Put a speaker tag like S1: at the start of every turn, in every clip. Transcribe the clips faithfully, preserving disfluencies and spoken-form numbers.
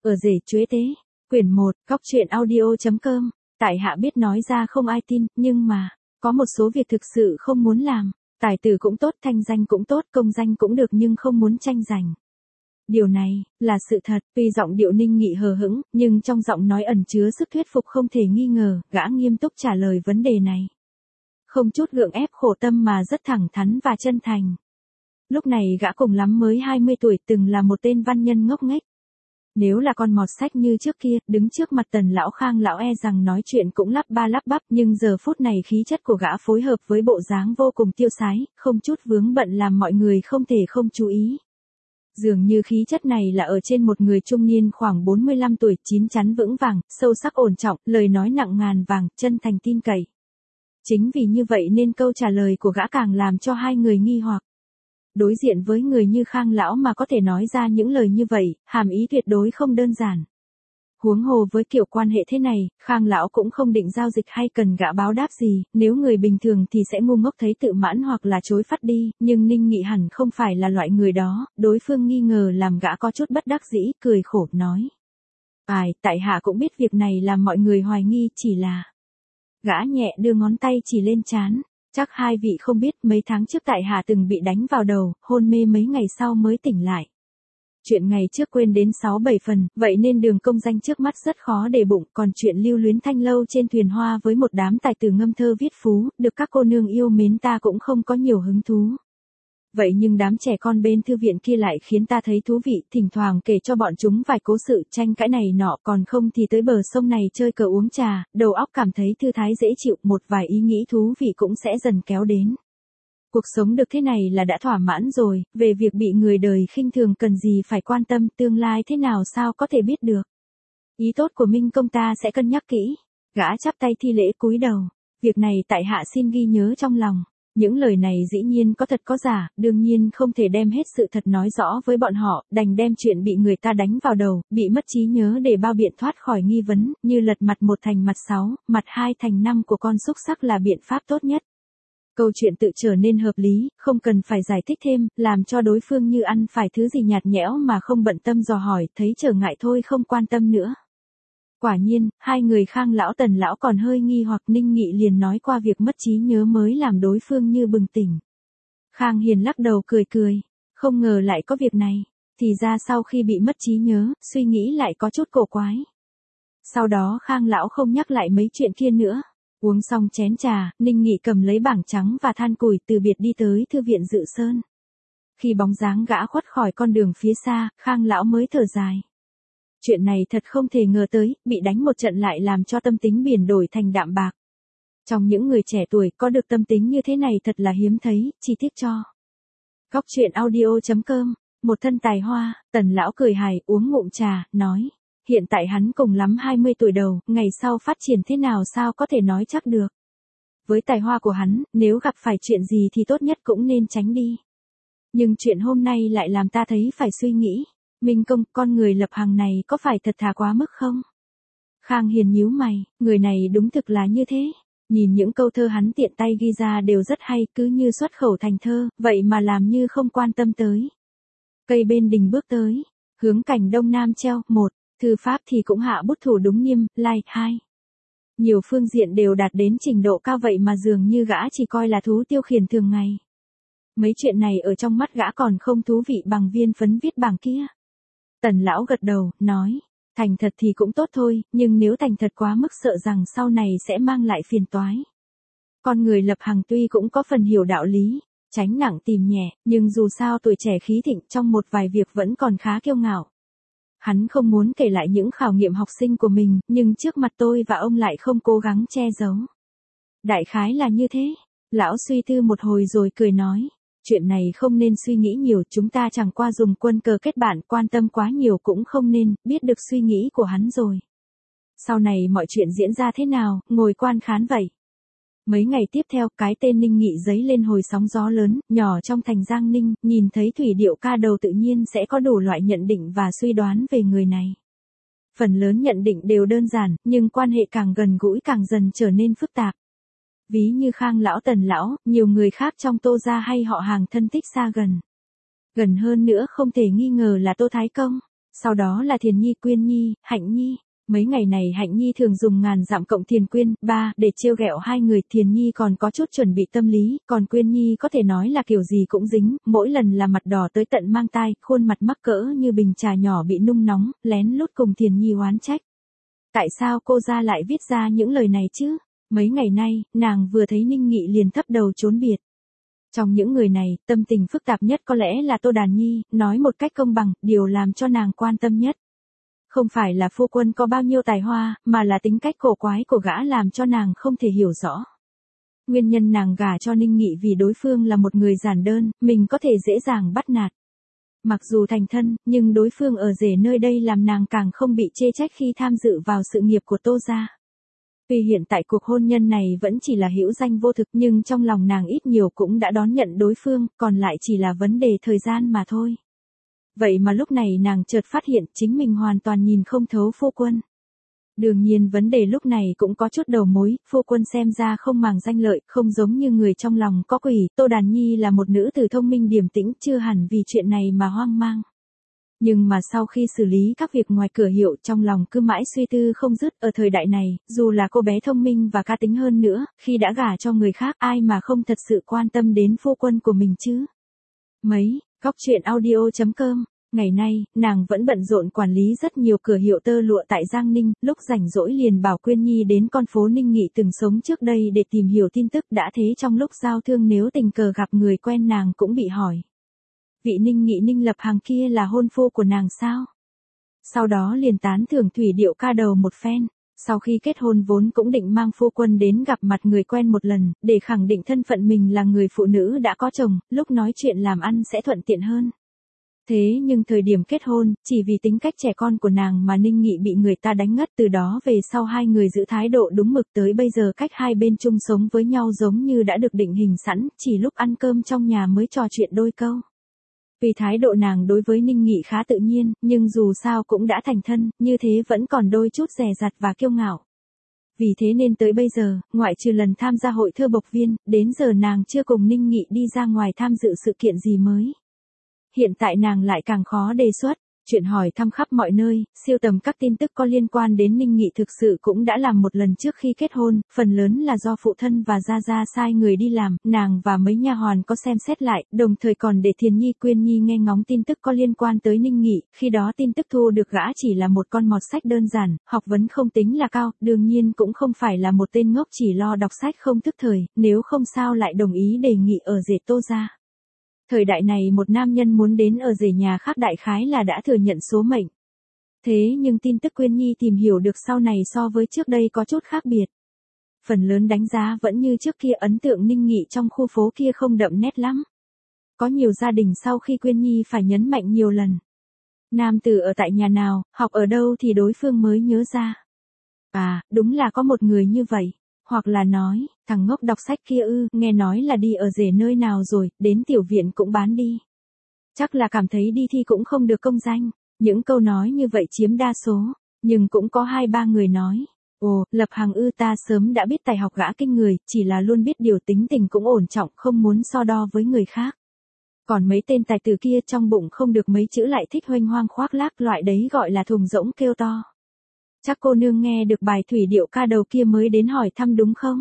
S1: Ở rể chuế tế, quyển một, góc truyện audio.com, tại hạ biết nói ra không ai tin, nhưng mà, có một số việc thực sự không muốn làm, tài tử cũng tốt, thanh danh cũng tốt, công danh cũng được nhưng không muốn tranh giành. Điều này, là sự thật, tuy giọng điệu Ninh Nghị hờ hững, nhưng trong giọng nói ẩn chứa sức thuyết phục không thể nghi ngờ, gã nghiêm túc trả lời vấn đề này. Không chút gượng ép khổ tâm mà rất thẳng thắn và chân thành. Lúc này gã cùng lắm mới hai mươi tuổi, từng là một tên văn nhân ngốc nghếch. Nếu là con mọt sách như trước kia, đứng trước mặt Tần lão Khang lão e rằng nói chuyện cũng lắp ba lắp bắp, nhưng giờ phút này khí chất của gã phối hợp với bộ dáng vô cùng tiêu sái, không chút vướng bận làm mọi người không thể không chú ý. Dường như khí chất này là ở trên một người trung niên khoảng bốn mươi lăm tuổi, chín chắn vững vàng, sâu sắc ổn trọng, lời nói nặng ngàn vàng, chân thành tin cậy. Chính vì như vậy nên câu trả lời của gã càng làm cho hai người nghi hoặc. Đối diện với người như Khang lão mà có thể nói ra những lời như vậy, hàm ý tuyệt đối không đơn giản. Huống hồ với kiểu quan hệ thế này, Khang lão cũng không định giao dịch hay cần gã báo đáp gì, nếu người bình thường thì sẽ ngu ngốc thấy tự mãn hoặc là chối phát đi, nhưng Ninh Nghị hẳn không phải là loại người đó, đối phương nghi ngờ làm gã có chút bất đắc dĩ, cười khổ nói. Ai, tại hạ cũng biết việc này làm mọi người hoài nghi, chỉ là... Gã nhẹ đưa ngón tay chỉ lên trán. Chắc hai vị không biết, mấy tháng trước tại hạ từng bị đánh vào đầu, hôn mê mấy ngày sau mới tỉnh lại. Chuyện ngày trước quên đến sáu bảy phần, vậy nên đường công danh trước mắt rất khó để bụng, còn chuyện lưu luyến thanh lâu trên thuyền hoa với một đám tài tử ngâm thơ viết phú, được các cô nương yêu mến ta cũng không có nhiều hứng thú. Vậy nhưng đám trẻ con bên thư viện kia lại khiến ta thấy thú vị, thỉnh thoảng kể cho bọn chúng vài cố sự tranh cãi này nọ, còn không thì tới bờ sông này chơi cờ uống trà, đầu óc cảm thấy thư thái dễ chịu, một vài ý nghĩ thú vị cũng sẽ dần kéo đến. Cuộc sống được thế này là đã thỏa mãn rồi, về việc bị người đời khinh thường cần gì phải quan tâm, tương lai thế nào sao có thể biết được. Ý tốt của Minh công ta sẽ cân nhắc kỹ. Gã chắp tay thi lễ cúi đầu, việc này tại hạ xin ghi nhớ trong lòng. Những lời này dĩ nhiên có thật có giả, đương nhiên không thể đem hết sự thật nói rõ với bọn họ, đành đem chuyện bị người ta đánh vào đầu, bị mất trí nhớ để bao biện thoát khỏi nghi vấn, như lật mặt một thành mặt sáu, mặt hai thành năm của con xúc sắc là biện pháp tốt nhất. Câu chuyện tự trở nên hợp lý, không cần phải giải thích thêm, làm cho đối phương như ăn phải thứ gì nhạt nhẽo mà không bận tâm dò hỏi, thấy trở ngại thôi không quan tâm nữa. Quả nhiên, hai người Khang lão Tần lão còn hơi nghi hoặc, Ninh Nghị liền nói qua việc mất trí nhớ mới làm đối phương như bừng tỉnh. Khang Hiền lắc đầu cười cười, không ngờ lại có việc này, thì ra sau khi bị mất trí nhớ, suy nghĩ lại có chút cổ quái. Sau đó Khang lão không nhắc lại mấy chuyện kia nữa. Uống xong chén trà, Ninh Nghị cầm lấy bảng trắng và than củi từ biệt đi tới thư viện Dự Sơn. Khi bóng dáng gã khuất khỏi con đường phía xa, Khang lão mới thở dài. Chuyện này thật không thể ngờ tới, bị đánh một trận lại làm cho tâm tính biển đổi thành đạm bạc. Trong những người trẻ tuổi có được tâm tính như thế này thật là hiếm thấy, chi tiết cho. Góc truyện audio.com, một thân tài hoa, Tần lão cười hài, uống ngụm trà, nói. Hiện tại hắn cùng lắm hai mươi tuổi đầu, ngày sau phát triển thế nào sao có thể nói chắc được. Với tài hoa của hắn, nếu gặp phải chuyện gì thì tốt nhất cũng nên tránh đi. Nhưng chuyện hôm nay lại làm ta thấy phải suy nghĩ. Minh công, con người lập hàng này có phải thật thà quá mức không? Khang Hiền nhíu mày, người này đúng thực là như thế. Nhìn những câu thơ hắn tiện tay ghi ra đều rất hay, cứ như xuất khẩu thành thơ, vậy mà làm như không quan tâm tới. Cây bên đình bước tới, hướng cảnh đông nam treo, một, thư pháp thì cũng hạ bút thủ đúng nghiêm, like, hai. Nhiều phương diện đều đạt đến trình độ cao vậy mà dường như gã chỉ coi là thú tiêu khiển thường ngày. Mấy chuyện này ở trong mắt gã còn không thú vị bằng viên phấn viết bảng kia. Tần lão gật đầu, nói, thành thật thì cũng tốt thôi, nhưng nếu thành thật quá mức sợ rằng sau này sẽ mang lại phiền toái. Con người lập hàng tuy cũng có phần hiểu đạo lý, tránh nặng tìm nhẹ, nhưng dù sao tuổi trẻ khí thịnh trong một vài việc vẫn còn khá kiêu ngạo. Hắn không muốn kể lại những khảo nghiệm học sinh của mình, nhưng trước mặt tôi và ông lại không cố gắng che giấu. Đại khái là như thế, lão suy tư một hồi rồi cười nói. Chuyện này không nên suy nghĩ nhiều, chúng ta chẳng qua dùng quân cờ kết bạn, quan tâm quá nhiều cũng không nên, biết được suy nghĩ của hắn rồi. Sau này mọi chuyện diễn ra thế nào, ngồi quan khán vậy. Mấy ngày tiếp theo, cái tên Ninh Nghị dấy lên hồi sóng gió lớn, nhỏ trong thành Giang Ninh, nhìn thấy thủy điệu ca đầu tự nhiên sẽ có đủ loại nhận định và suy đoán về người này. Phần lớn nhận định đều đơn giản, nhưng quan hệ càng gần gũi càng dần trở nên phức tạp. Ví như Khang lão Tần lão, nhiều người khác trong Tô gia hay họ hàng thân thích xa gần. Gần hơn nữa không thể nghi ngờ là Tô Thái Công. Sau đó là Thiền Nhi, Quyên Nhi, Hạnh Nhi. Mấy ngày này Hạnh Nhi thường dùng ngàn dặm cộng Thiền Quyên, ba, để trêu ghẹo hai người. Thiền Nhi còn có chút chuẩn bị tâm lý, còn Quyên Nhi có thể nói là kiểu gì cũng dính, mỗi lần là mặt đỏ tới tận mang tai, khuôn mặt mắc cỡ như bình trà nhỏ bị nung nóng, lén lút cùng Thiền Nhi oán trách. Tại sao cô ra lại viết ra những lời này chứ? Mấy ngày nay, nàng vừa thấy Ninh Nghị liền thấp đầu trốn biệt. Trong những người này, tâm tình phức tạp nhất có lẽ là Tô Đàn Nhi, nói một cách công bằng, điều làm cho nàng quan tâm nhất. Không phải là phu quân có bao nhiêu tài hoa, mà là tính cách cổ quái của gã làm cho nàng không thể hiểu rõ. Nguyên nhân nàng gả cho Ninh Nghị vì đối phương là một người giản đơn, mình có thể dễ dàng bắt nạt. Mặc dù thành thân, nhưng đối phương ở rể nơi đây làm nàng càng không bị chê trách khi tham dự vào sự nghiệp của Tô gia. Tuy hiện tại cuộc hôn nhân này vẫn chỉ là hữu danh vô thực nhưng trong lòng nàng ít nhiều cũng đã đón nhận đối phương, còn lại chỉ là vấn đề thời gian mà thôi. Vậy mà lúc này nàng chợt phát hiện chính mình hoàn toàn nhìn không thấu phu quân. Đương nhiên vấn đề lúc này cũng có chút đầu mối, phu quân xem ra không màng danh lợi, không giống như người trong lòng có quỷ. Tô Đàn Nhi là một nữ tử thông minh điềm tĩnh, chưa hẳn vì chuyện này mà hoang mang. Nhưng mà sau khi xử lý các việc ngoài cửa hiệu, trong lòng cứ mãi suy tư không dứt. Ở thời đại này, dù là cô bé thông minh và cá tính hơn nữa, khi đã gả cho người khác, ai mà không thật sự quan tâm đến phu quân của mình chứ? Mấy, Góc Truyện Audio chấm com. Ngày nay, nàng vẫn bận rộn quản lý rất nhiều cửa hiệu tơ lụa tại Giang Ninh, lúc rảnh rỗi liền bảo Quyên Nhi đến con phố Ninh Nghị từng sống trước đây để tìm hiểu tin tức. Đã thế trong lúc giao thương nếu tình cờ gặp người quen nàng cũng bị hỏi. Vị Ninh Nghị Ninh Lập Hằng kia là hôn phu của nàng sao? Sau đó liền tán thưởng thủy điệu ca đầu một phen. Sau khi kết hôn vốn cũng định mang phu quân đến gặp mặt người quen một lần, để khẳng định thân phận mình là người phụ nữ đã có chồng, lúc nói chuyện làm ăn sẽ thuận tiện hơn. Thế nhưng thời điểm kết hôn, chỉ vì tính cách trẻ con của nàng mà Ninh Nghị bị người ta đánh ngất. Từ đó về sau hai người giữ thái độ đúng mực, tới bây giờ cách hai bên chung sống với nhau giống như đã được định hình sẵn, chỉ lúc ăn cơm trong nhà mới trò chuyện đôi câu. Vì thái độ nàng đối với Ninh Nghị khá tự nhiên, nhưng dù sao cũng đã thành thân, như thế vẫn còn đôi chút dè dặt và kiêu ngạo. Vì thế nên tới bây giờ, ngoại trừ lần tham gia hội thơ Bộc Viên, đến giờ nàng chưa cùng Ninh Nghị đi ra ngoài tham dự sự kiện gì mới. Hiện tại nàng lại càng khó đề xuất. Chuyện hỏi thăm khắp mọi nơi, siêu tầm các tin tức có liên quan đến Ninh Nghị thực sự cũng đã làm một lần trước khi kết hôn, phần lớn là do phụ thân và gia gia sai người đi làm, nàng và mấy nha hoàn có xem xét lại, đồng thời còn để Thiền Nhi, Quyên Nhi nghe ngóng tin tức có liên quan tới Ninh Nghị. Khi đó tin tức thu được gã chỉ là một con mọt sách đơn giản, học vấn không tính là cao, đương nhiên cũng không phải là một tên ngốc chỉ lo đọc sách không thức thời, nếu không sao lại đồng ý đề nghị ở rể Tô gia. Thời đại này một nam nhân muốn đến ở rể nhà khác đại khái là đã thừa nhận số mệnh. Thế nhưng tin tức Quyên Nhi tìm hiểu được sau này so với trước đây có chút khác biệt. Phần lớn đánh giá vẫn như trước kia, ấn tượng Ninh Nghị trong khu phố kia không đậm nét lắm. Có nhiều gia đình sau khi Quyên Nhi phải nhấn mạnh nhiều lần. Nam tử ở tại nhà nào, học ở đâu thì đối phương mới nhớ ra. À, đúng là có một người như vậy. Hoặc là nói, thằng ngốc đọc sách kia ư, nghe nói là đi ở rể nơi nào rồi, đến tiểu viện cũng bán đi. Chắc là cảm thấy đi thi cũng không được công danh. Những câu nói như vậy chiếm đa số, nhưng cũng có hai ba người nói. Ồ, Lập Hằng ư, ta sớm đã biết tài học gã kinh người, chỉ là luôn biết điều tính tình cũng ổn trọng, không muốn so đo với người khác. Còn mấy tên tài tử kia trong bụng không được mấy chữ lại thích hoanh hoang khoác lác, loại đấy gọi là thùng rỗng kêu to. Chắc cô nương nghe được bài thủy điệu ca đầu kia mới đến hỏi thăm đúng không?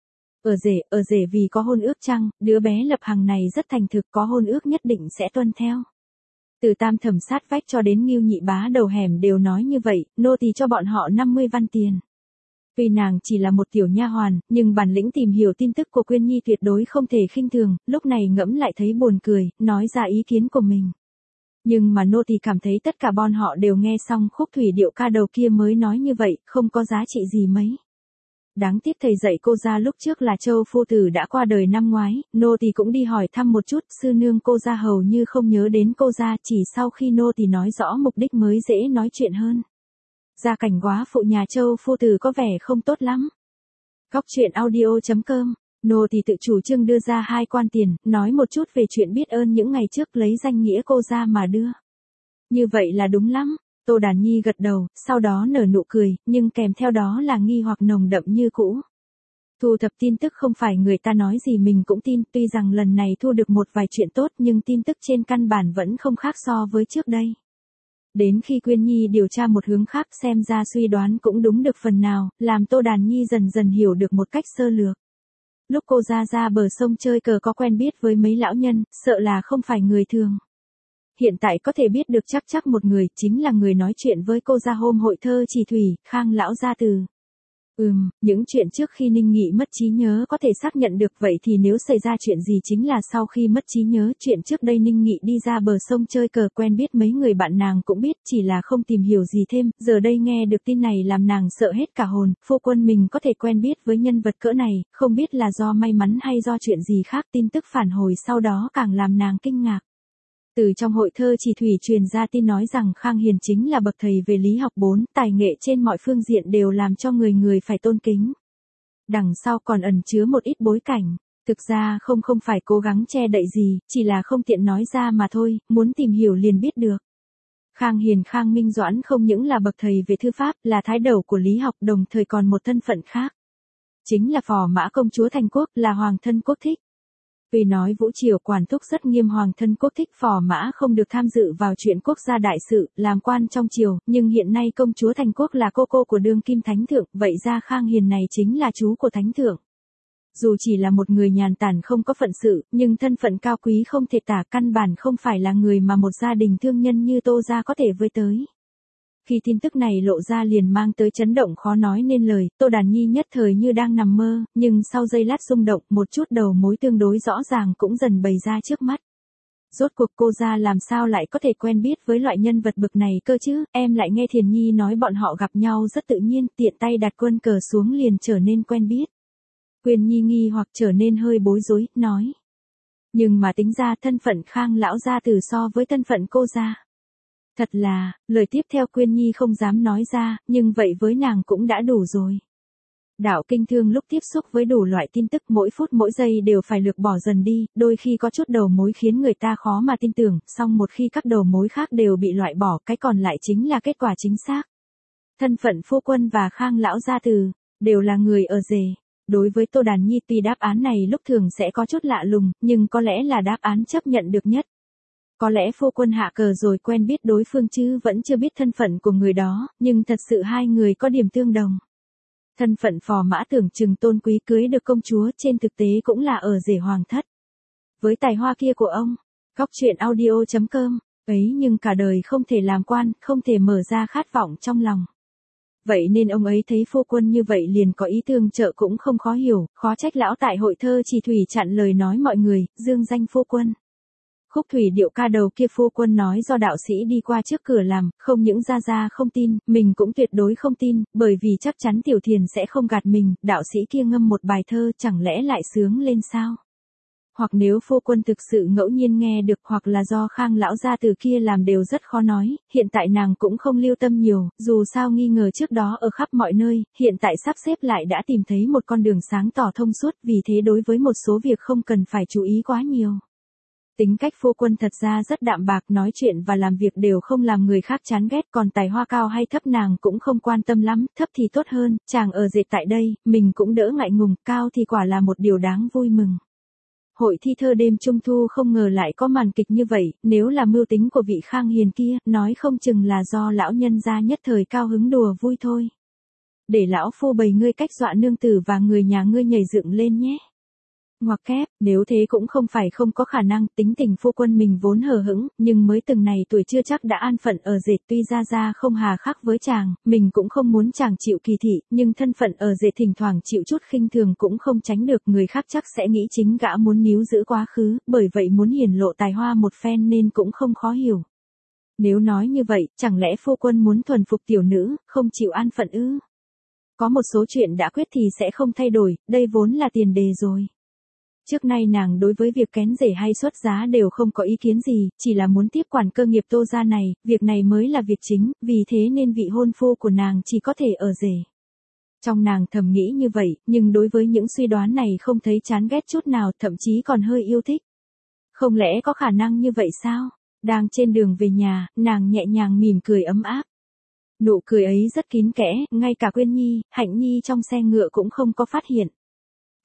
S1: Ở rể, ở rể vì có hôn ước chăng, đứa bé Lập Hằng này rất thành thực, có hôn ước nhất định sẽ tuân theo. Từ Tam Thẩm sát vách cho đến Ngưu Nhị Bá đầu hẻm đều nói như vậy, nô tỳ cho bọn họ năm mươi văn tiền. Vì nàng chỉ là một tiểu nha hoàn, nhưng bản lĩnh tìm hiểu tin tức của Quyên Nhi tuyệt đối không thể khinh thường, lúc này ngẫm lại thấy buồn cười, nói ra ý kiến của mình. Nhưng mà nô tỳ cảm thấy tất cả bọn họ đều nghe xong khúc thủy điệu ca đầu kia mới nói như vậy, không có giá trị gì mấy. Đáng tiếc thầy dạy cô ra lúc trước là Châu phu tử đã qua đời năm ngoái, nô tỳ cũng đi hỏi thăm một chút, sư nương cô ra hầu như không nhớ đến cô ra, chỉ sau khi nô tỳ nói rõ mục đích mới dễ nói chuyện hơn. Gia cảnh quá phụ nhà Châu phu tử có vẻ không tốt lắm. Góc Truyện Audio chấm com. Nô tỳ tự chủ trương đưa ra hai quan tiền, nói một chút về chuyện biết ơn những ngày trước lấy danh nghĩa cô ra mà đưa. Như vậy là đúng lắm. Tô Đàn Nhi gật đầu, sau đó nở nụ cười, nhưng kèm theo đó là nghi hoặc nồng đậm như cũ. Thu thập tin tức không phải người ta nói gì mình cũng tin, tuy rằng lần này thu được một vài chuyện tốt nhưng tin tức trên căn bản vẫn không khác so với trước đây. Đến khi Quyên Nhi điều tra một hướng khác xem ra suy đoán cũng đúng được phần nào, làm Tô Đàn Nhi dần dần hiểu được một cách sơ lược. Lúc cô ra ra bờ sông chơi cờ có quen biết với mấy lão nhân, sợ là không phải người thường. Hiện tại có thể biết được chắc chắc một người, chính là người nói chuyện với cô ra hôm hội thơ Trì Thủy, Khang lão gia từ. Ừm, những chuyện trước khi Ninh Nghị mất trí nhớ có thể xác nhận được, vậy thì nếu xảy ra chuyện gì chính là sau khi mất trí nhớ, chuyện trước đây Ninh Nghị đi ra bờ sông chơi cờ quen biết mấy người bạn nàng cũng biết, chỉ là không tìm hiểu gì thêm, giờ đây nghe được tin này làm nàng sợ hết cả hồn, phu quân mình có thể quen biết với nhân vật cỡ này, không biết là do may mắn hay do chuyện gì khác, tin tức phản hồi sau đó càng làm nàng kinh ngạc. Từ trong hội thơ Trì Thủy truyền ra tin nói rằng Khang Hiền chính là bậc thầy về lý học bốn, tài nghệ trên mọi phương diện đều làm cho người người phải tôn kính. Đằng sau còn ẩn chứa một ít bối cảnh, thực ra không không phải cố gắng che đậy gì, chỉ là không tiện nói ra mà thôi, muốn tìm hiểu liền biết được. Khang Hiền Khang Minh Doãn không những là bậc thầy về thư pháp, là thái đầu của lý học, đồng thời còn một thân phận khác. Chính là phò mã công chúa Thành Quốc, là hoàng thân quốc thích. Vì nói Vũ Triều quản thúc rất nghiêm, hoàng thân quốc thích phò mã không được tham dự vào chuyện quốc gia đại sự, làm quan trong triều, nhưng hiện nay công chúa Thành Quốc là cô cô của đương kim thánh thượng, vậy ra Khang Hiền này chính là chú của thánh thượng. Dù chỉ là một người nhàn tản không có phận sự, nhưng thân phận cao quý không thể tả, căn bản không phải là người mà một gia đình thương nhân như Tô gia có thể với tới. Khi tin tức này lộ ra liền mang tới chấn động khó nói nên lời, Tô Đàn Nhi nhất thời như đang nằm mơ, nhưng sau giây lát rung động, một chút đầu mối tương đối rõ ràng cũng dần bày ra trước mắt. Rốt cuộc cô ra làm sao lại có thể quen biết với loại nhân vật bực này cơ chứ, em lại nghe Thiền Nhi nói bọn họ gặp nhau rất tự nhiên, tiện tay đặt quân cờ xuống liền trở nên quen biết. Quyên Nhi nghi hoặc trở nên hơi bối rối, nói. Nhưng mà tính ra thân phận Khang lão gia tử so với thân phận cô ra. Thật là, lời tiếp theo Quyên Nhi không dám nói ra, nhưng vậy với nàng cũng đã đủ rồi. Đạo kinh thương lúc tiếp xúc với đủ loại tin tức mỗi phút mỗi giây đều phải lược bỏ dần đi, đôi khi có chút đầu mối khiến người ta khó mà tin tưởng, song một khi các đầu mối khác đều bị loại bỏ, cái còn lại chính là kết quả chính xác. Thân phận phu quân và Khang lão gia từ, đều là người ở rể. Đối với Tô Đàn Nhi tuy đáp án này lúc thường sẽ có chút lạ lùng, nhưng có lẽ là đáp án chấp nhận được nhất. Có lẽ phu quân hạ cờ rồi quen biết đối phương chứ vẫn chưa biết thân phận của người đó, nhưng thật sự hai người có điểm tương đồng. Thân phận phò mã tưởng chừng tôn quý cưới được công chúa trên thực tế cũng là ở rể hoàng thất. Với tài hoa kia của ông, góc truyện audio chấm com, ấy nhưng cả đời không thể làm quan, không thể mở ra khát vọng trong lòng. Vậy nên ông ấy thấy phu quân như vậy liền có ý tương trợ cũng không khó hiểu, khó trách lão tại hội thơ Trì Thủy chặn lời nói mọi người, dương danh phu quân. Khúc thủy điệu ca đầu kia phu quân nói do đạo sĩ đi qua trước cửa làm, không những ra ra không tin, mình cũng tuyệt đối không tin, bởi vì chắc chắn Tiểu Thiền sẽ không gạt mình, đạo sĩ kia ngâm một bài thơ chẳng lẽ lại sướng lên sao? Hoặc nếu phu quân thực sự ngẫu nhiên nghe được hoặc là do Khang lão gia từ kia làm đều rất khó nói, hiện tại nàng cũng không lưu tâm nhiều, dù sao nghi ngờ trước đó ở khắp mọi nơi, hiện tại sắp xếp lại đã tìm thấy một con đường sáng tỏ thông suốt, vì thế đối với một số việc không cần phải chú ý quá nhiều. Tính cách phu quân thật ra rất đạm bạc, nói chuyện và làm việc đều không làm người khác chán ghét, còn tài hoa cao hay thấp nàng cũng không quan tâm lắm, thấp thì tốt hơn, chàng ở dệt tại đây, mình cũng đỡ ngại ngùng, cao thì quả là một điều đáng vui mừng. Hội thi thơ đêm Trung Thu không ngờ lại có màn kịch như vậy, nếu là mưu tính của vị Khang Hiền kia, nói không chừng là do lão nhân gia nhất thời cao hứng đùa vui thôi. Để lão phu bày ngươi cách dọa nương tử và người nhà ngươi nhảy dựng lên nhé. Ngoặc kép, nếu thế cũng không phải không có khả năng, tính tình phu quân mình vốn hờ hững, nhưng mới từng này tuổi chưa chắc đã an phận ở dệt, tuy ra ra không hà khắc với chàng, mình cũng không muốn chàng chịu kỳ thị, nhưng thân phận ở dệt thỉnh thoảng chịu chút khinh thường cũng không tránh được, người khác chắc sẽ nghĩ chính gã muốn níu giữ quá khứ, bởi vậy muốn hiển lộ tài hoa một phen nên cũng không khó hiểu. Nếu nói như vậy, chẳng lẽ phu quân muốn thuần phục tiểu nữ, không chịu an phận ư? Có một số chuyện đã quyết thì sẽ không thay đổi, đây vốn là tiền đề rồi. Trước nay nàng đối với việc kén rể hay xuất giá đều không có ý kiến gì, chỉ là muốn tiếp quản cơ nghiệp Tô gia này, việc này mới là việc chính, vì thế nên vị hôn phu của nàng chỉ có thể ở rể. Trong nàng thầm nghĩ như vậy, nhưng đối với những suy đoán này không thấy chán ghét chút nào, thậm chí còn hơi yêu thích. Không lẽ có khả năng như vậy sao? Đang trên đường về nhà, nàng nhẹ nhàng mỉm cười ấm áp. Nụ cười ấy rất kín kẽ, ngay cả Quyên Nhi, Hạnh Nhi trong xe ngựa cũng không có phát hiện.